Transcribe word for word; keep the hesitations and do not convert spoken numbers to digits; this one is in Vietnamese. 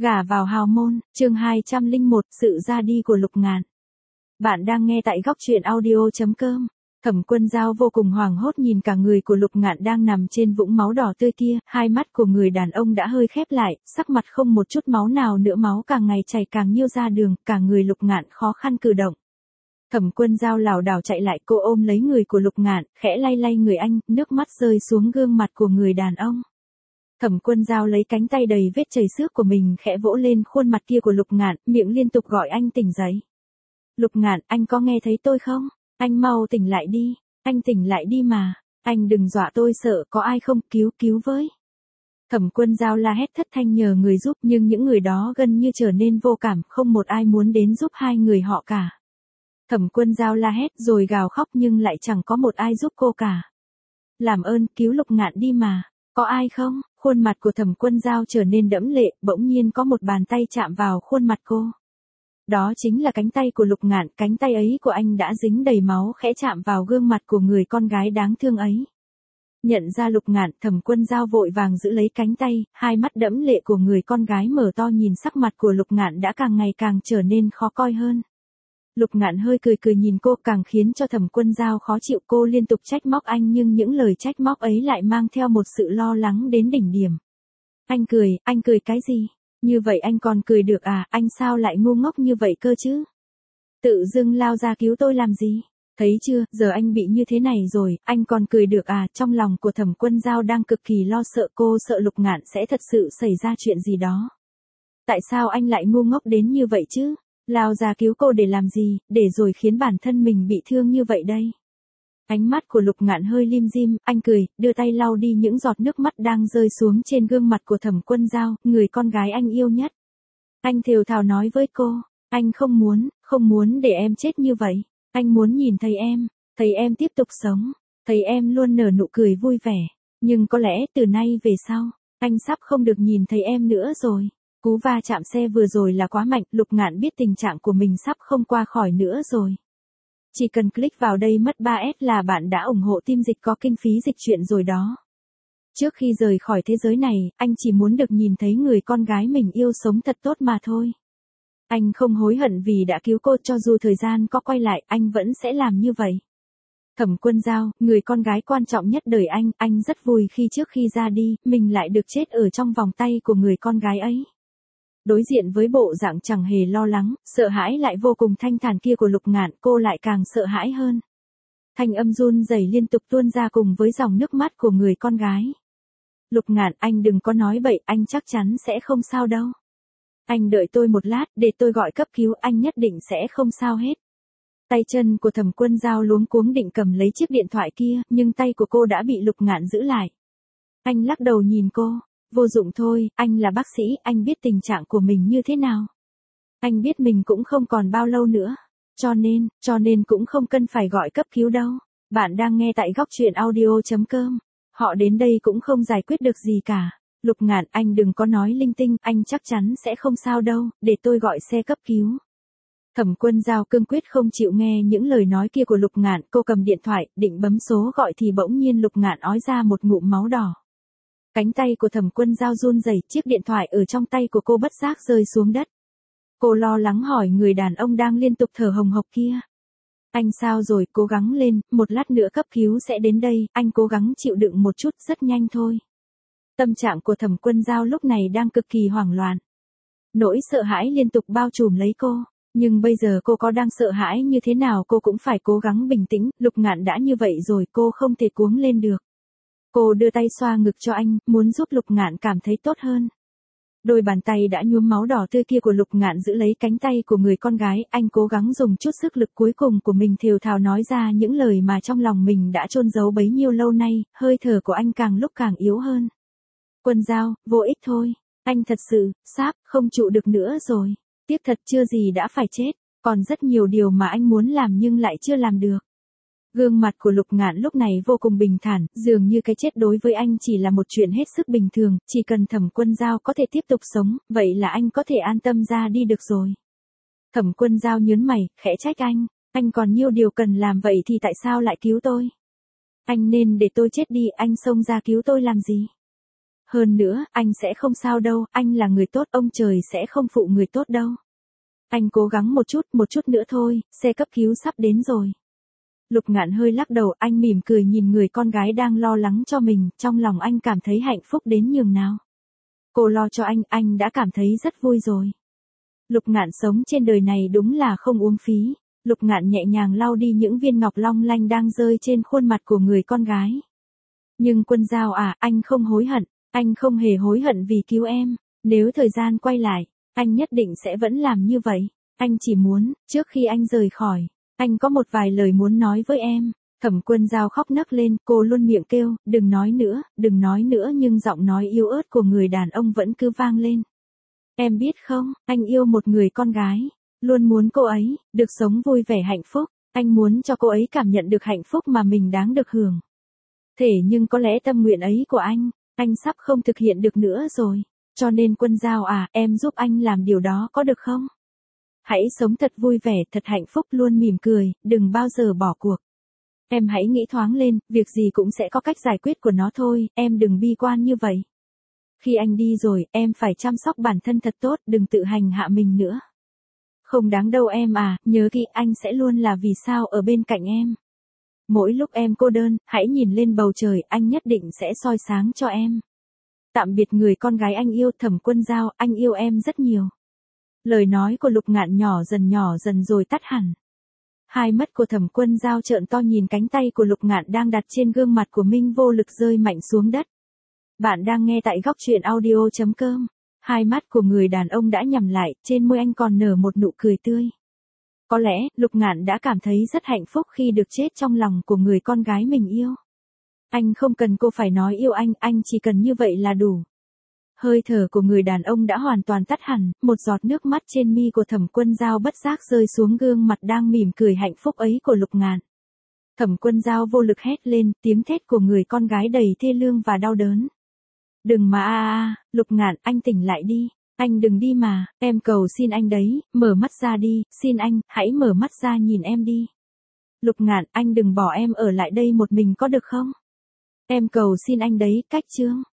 Gả vào hào môn, chương hai trăm lẻ một, sự ra đi của Lục Ngạn. Bạn đang nghe tại góc truyện audio chấm com. Thẩm Quân Dao vô cùng hoảng hốt nhìn cả người của Lục Ngạn đang nằm trên vũng máu đỏ tươi kia, hai mắt của người đàn ông đã hơi khép lại, sắc mặt không một chút máu nào nữa, máu càng ngày chảy càng nhiêu ra đường, cả người Lục Ngạn khó khăn cử động. Thẩm Quân Dao lảo đảo chạy lại, cô ôm lấy người của Lục Ngạn, khẽ lay lay người anh, nước mắt rơi xuống gương mặt của người đàn ông. Thẩm Quân Dao lấy cánh tay đầy vết chảy xước của mình khẽ vỗ lên khuôn mặt kia của Lục Ngạn, miệng liên tục gọi anh tỉnh dậy. Lục Ngạn, anh có nghe thấy tôi không? Anh mau tỉnh lại đi, anh tỉnh lại đi mà, anh đừng dọa tôi sợ, có ai không, cứu cứu với. Thẩm Quân Dao la hét thất thanh nhờ người giúp, nhưng những người đó gần như trở nên vô cảm, không một ai muốn đến giúp hai người họ cả. Thẩm Quân Dao la hét rồi gào khóc nhưng lại chẳng có một ai giúp cô cả. Làm ơn, cứu Lục Ngạn đi mà, có ai không? Khuôn mặt của Thẩm Quân Dao trở nên đẫm lệ, bỗng nhiên có một bàn tay chạm vào khuôn mặt cô. Đó chính là cánh tay của Lục Ngạn, cánh tay ấy của anh đã dính đầy máu khẽ chạm vào gương mặt của người con gái đáng thương ấy. Nhận ra Lục Ngạn, Thẩm Quân Dao vội vàng giữ lấy cánh tay, hai mắt đẫm lệ của người con gái mở to nhìn sắc mặt của Lục Ngạn đã càng ngày càng trở nên khó coi hơn. Lục Ngạn hơi cười cười nhìn cô, càng khiến cho Thẩm Quân Dao khó chịu, cô liên tục trách móc anh nhưng những lời trách móc ấy lại mang theo một sự lo lắng đến đỉnh điểm. Anh cười, anh cười cái gì? Như vậy anh còn cười được à, anh sao lại ngu ngốc như vậy cơ chứ? Tự dưng lao ra cứu tôi làm gì? Thấy chưa, giờ anh bị như thế này rồi, anh còn cười được à? Trong lòng của Thẩm Quân Dao đang cực kỳ lo sợ, cô sợ Lục Ngạn sẽ thật sự xảy ra chuyện gì đó. Tại sao anh lại ngu ngốc đến như vậy chứ? Lao ra cứu cô để làm gì, để rồi khiến bản thân mình bị thương như vậy đây. Ánh mắt của Lục Ngạn hơi lim dim, anh cười, đưa tay lau đi những giọt nước mắt đang rơi xuống trên gương mặt của Thẩm Quân Dao, người con gái anh yêu nhất. Anh thều thào nói với cô, anh không muốn, không muốn để em chết như vậy. Anh muốn nhìn thấy em, thấy em tiếp tục sống, thấy em luôn nở nụ cười vui vẻ. Nhưng có lẽ từ nay về sau, anh sắp không được nhìn thấy em nữa rồi. Cú va chạm xe vừa rồi là quá mạnh, Lục Ngạn biết tình trạng của mình sắp không qua khỏi nữa rồi. Chỉ cần click vào đây mất ba S là bạn đã ủng hộ team dịch có kinh phí dịch truyện rồi đó. Trước khi rời khỏi thế giới này, anh chỉ muốn được nhìn thấy người con gái mình yêu sống thật tốt mà thôi. Anh không hối hận vì đã cứu cô, cho dù thời gian có quay lại, anh vẫn sẽ làm như vậy. Thẩm Quân Dao, người con gái quan trọng nhất đời anh, anh rất vui khi trước khi ra đi, mình lại được chết ở trong vòng tay của người con gái ấy. Đối diện với bộ dạng chẳng hề lo lắng, sợ hãi lại vô cùng thanh thản kia của Lục Ngạn, cô lại càng sợ hãi hơn. Thanh âm run rẩy liên tục tuôn ra cùng với dòng nước mắt của người con gái. Lục Ngạn, anh đừng có nói bậy, anh chắc chắn sẽ không sao đâu. Anh đợi tôi một lát, để tôi gọi cấp cứu, anh nhất định sẽ không sao hết. Tay chân của Thẩm Quân Dao luống cuống định cầm lấy chiếc điện thoại kia, nhưng tay của cô đã bị Lục Ngạn giữ lại. Anh lắc đầu nhìn cô. Vô dụng thôi, anh là bác sĩ, anh biết tình trạng của mình như thế nào. Anh biết mình cũng không còn bao lâu nữa. Cho nên, cho nên cũng không cần phải gọi cấp cứu đâu. Bạn đang nghe tại góc truyện audio chấm com. Họ đến đây cũng không giải quyết được gì cả. Lục Ngạn, anh đừng có nói linh tinh, anh chắc chắn sẽ không sao đâu, để tôi gọi xe cấp cứu. Thẩm Quân Dao cương quyết không chịu nghe những lời nói kia của Lục Ngạn, cô cầm điện thoại, định bấm số gọi thì bỗng nhiên Lục Ngạn ói ra một ngụm máu đỏ. Cánh tay của Thẩm Quân Dao run rẩy, chiếc điện thoại ở trong tay của cô bất giác rơi xuống đất. Cô lo lắng hỏi người đàn ông đang liên tục thở hồng hộc kia. Anh sao rồi, cố gắng lên, một lát nữa cấp cứu sẽ đến đây, anh cố gắng chịu đựng một chút, rất nhanh thôi. Tâm trạng của Thẩm Quân Dao lúc này đang cực kỳ hoảng loạn. Nỗi sợ hãi liên tục bao trùm lấy cô, nhưng bây giờ cô có đang sợ hãi như thế nào cô cũng phải cố gắng bình tĩnh, Lục Ngạn đã như vậy rồi cô không thể cuống lên được. Cô đưa tay xoa ngực cho anh, muốn giúp Lục Ngạn cảm thấy tốt hơn. Đôi bàn tay đã nhuốm máu đỏ tươi kia của Lục Ngạn giữ lấy cánh tay của người con gái, anh cố gắng dùng chút sức lực cuối cùng của mình thều thào nói ra những lời mà trong lòng mình đã chôn giấu bấy nhiêu lâu nay, hơi thở của anh càng lúc càng yếu hơn. Quân Dao, vô ích thôi, anh thật sự, sắp, không trụ được nữa rồi, tiếc thật chưa gì đã phải chết, còn rất nhiều điều mà anh muốn làm nhưng lại chưa làm được. Gương mặt của Lục Ngạn lúc này vô cùng bình thản, dường như cái chết đối với anh chỉ là một chuyện hết sức bình thường, chỉ cần Thẩm Quân Dao có thể tiếp tục sống, vậy là anh có thể an tâm ra đi được rồi. Thẩm Quân Dao nhớn mày, khẽ trách anh, anh còn nhiều điều cần làm vậy thì tại sao lại cứu tôi? Anh nên để tôi chết đi, anh xông ra cứu tôi làm gì? Hơn nữa, anh sẽ không sao đâu, anh là người tốt, ông trời sẽ không phụ người tốt đâu. Anh cố gắng một chút, một chút nữa thôi, xe cấp cứu sắp đến rồi. Lục Ngạn hơi lắc đầu, anh mỉm cười nhìn người con gái đang lo lắng cho mình, trong lòng anh cảm thấy hạnh phúc đến nhường nào. Cô lo cho anh, anh đã cảm thấy rất vui rồi. Lục Ngạn sống trên đời này đúng là không uổng phí. Lục Ngạn nhẹ nhàng lau đi những viên ngọc long lanh đang rơi trên khuôn mặt của người con gái. Nhưng Quân Giao à, anh không hối hận, anh không hề hối hận vì cứu em. Nếu thời gian quay lại, anh nhất định sẽ vẫn làm như vậy. Anh chỉ muốn, trước khi anh rời khỏi, anh có một vài lời muốn nói với em. Thẩm Quân Giao khóc nấc lên, cô luôn miệng kêu, đừng nói nữa, đừng nói nữa, nhưng giọng nói yếu ớt của người đàn ông vẫn cứ vang lên. Em biết không, anh yêu một người con gái, luôn muốn cô ấy được sống vui vẻ hạnh phúc, anh muốn cho cô ấy cảm nhận được hạnh phúc mà mình đáng được hưởng. Thế nhưng có lẽ tâm nguyện ấy của anh, anh sắp không thực hiện được nữa rồi, cho nên Quân Giao à, em giúp anh làm điều đó có được không? Hãy sống thật vui vẻ, thật hạnh phúc, luôn mỉm cười, đừng bao giờ bỏ cuộc. Em hãy nghĩ thoáng lên, việc gì cũng sẽ có cách giải quyết của nó thôi, em đừng bi quan như vậy. Khi anh đi rồi, em phải chăm sóc bản thân thật tốt, đừng tự hành hạ mình nữa. Không đáng đâu em à, nhớ kỹ, anh sẽ luôn là vì sao ở bên cạnh em. Mỗi lúc em cô đơn, hãy nhìn lên bầu trời, anh nhất định sẽ soi sáng cho em. Tạm biệt người con gái anh yêu, Thẩm Quân Giao, anh yêu em rất nhiều. Lời nói của Lục Ngạn nhỏ dần nhỏ dần rồi tắt hẳn. Hai mắt của Thẩm Quân Giao trợn to nhìn cánh tay của Lục Ngạn đang đặt trên gương mặt của Minh vô lực rơi mạnh xuống đất. Bạn đang nghe tại góc truyện audio chấm com. Hai mắt của người đàn ông đã nhắm lại, trên môi anh còn nở một nụ cười tươi. Có lẽ, Lục Ngạn đã cảm thấy rất hạnh phúc khi được chết trong lòng của người con gái mình yêu. Anh không cần cô phải nói yêu anh, anh chỉ cần như vậy là đủ. Hơi thở của người đàn ông đã hoàn toàn tắt hẳn, một giọt nước mắt trên mi của Thẩm Quân Giao bất giác rơi xuống gương mặt đang mỉm cười hạnh phúc ấy của Lục Ngạn. Thẩm Quân Giao vô lực hét lên, tiếng thét của người con gái đầy thê lương và đau đớn. Đừng mà a a, Lục Ngạn, anh tỉnh lại đi, anh đừng đi mà, em cầu xin anh đấy, mở mắt ra đi, xin anh, hãy mở mắt ra nhìn em đi. Lục Ngạn, anh đừng bỏ em ở lại đây một mình có được không? Em cầu xin anh đấy, cách chương.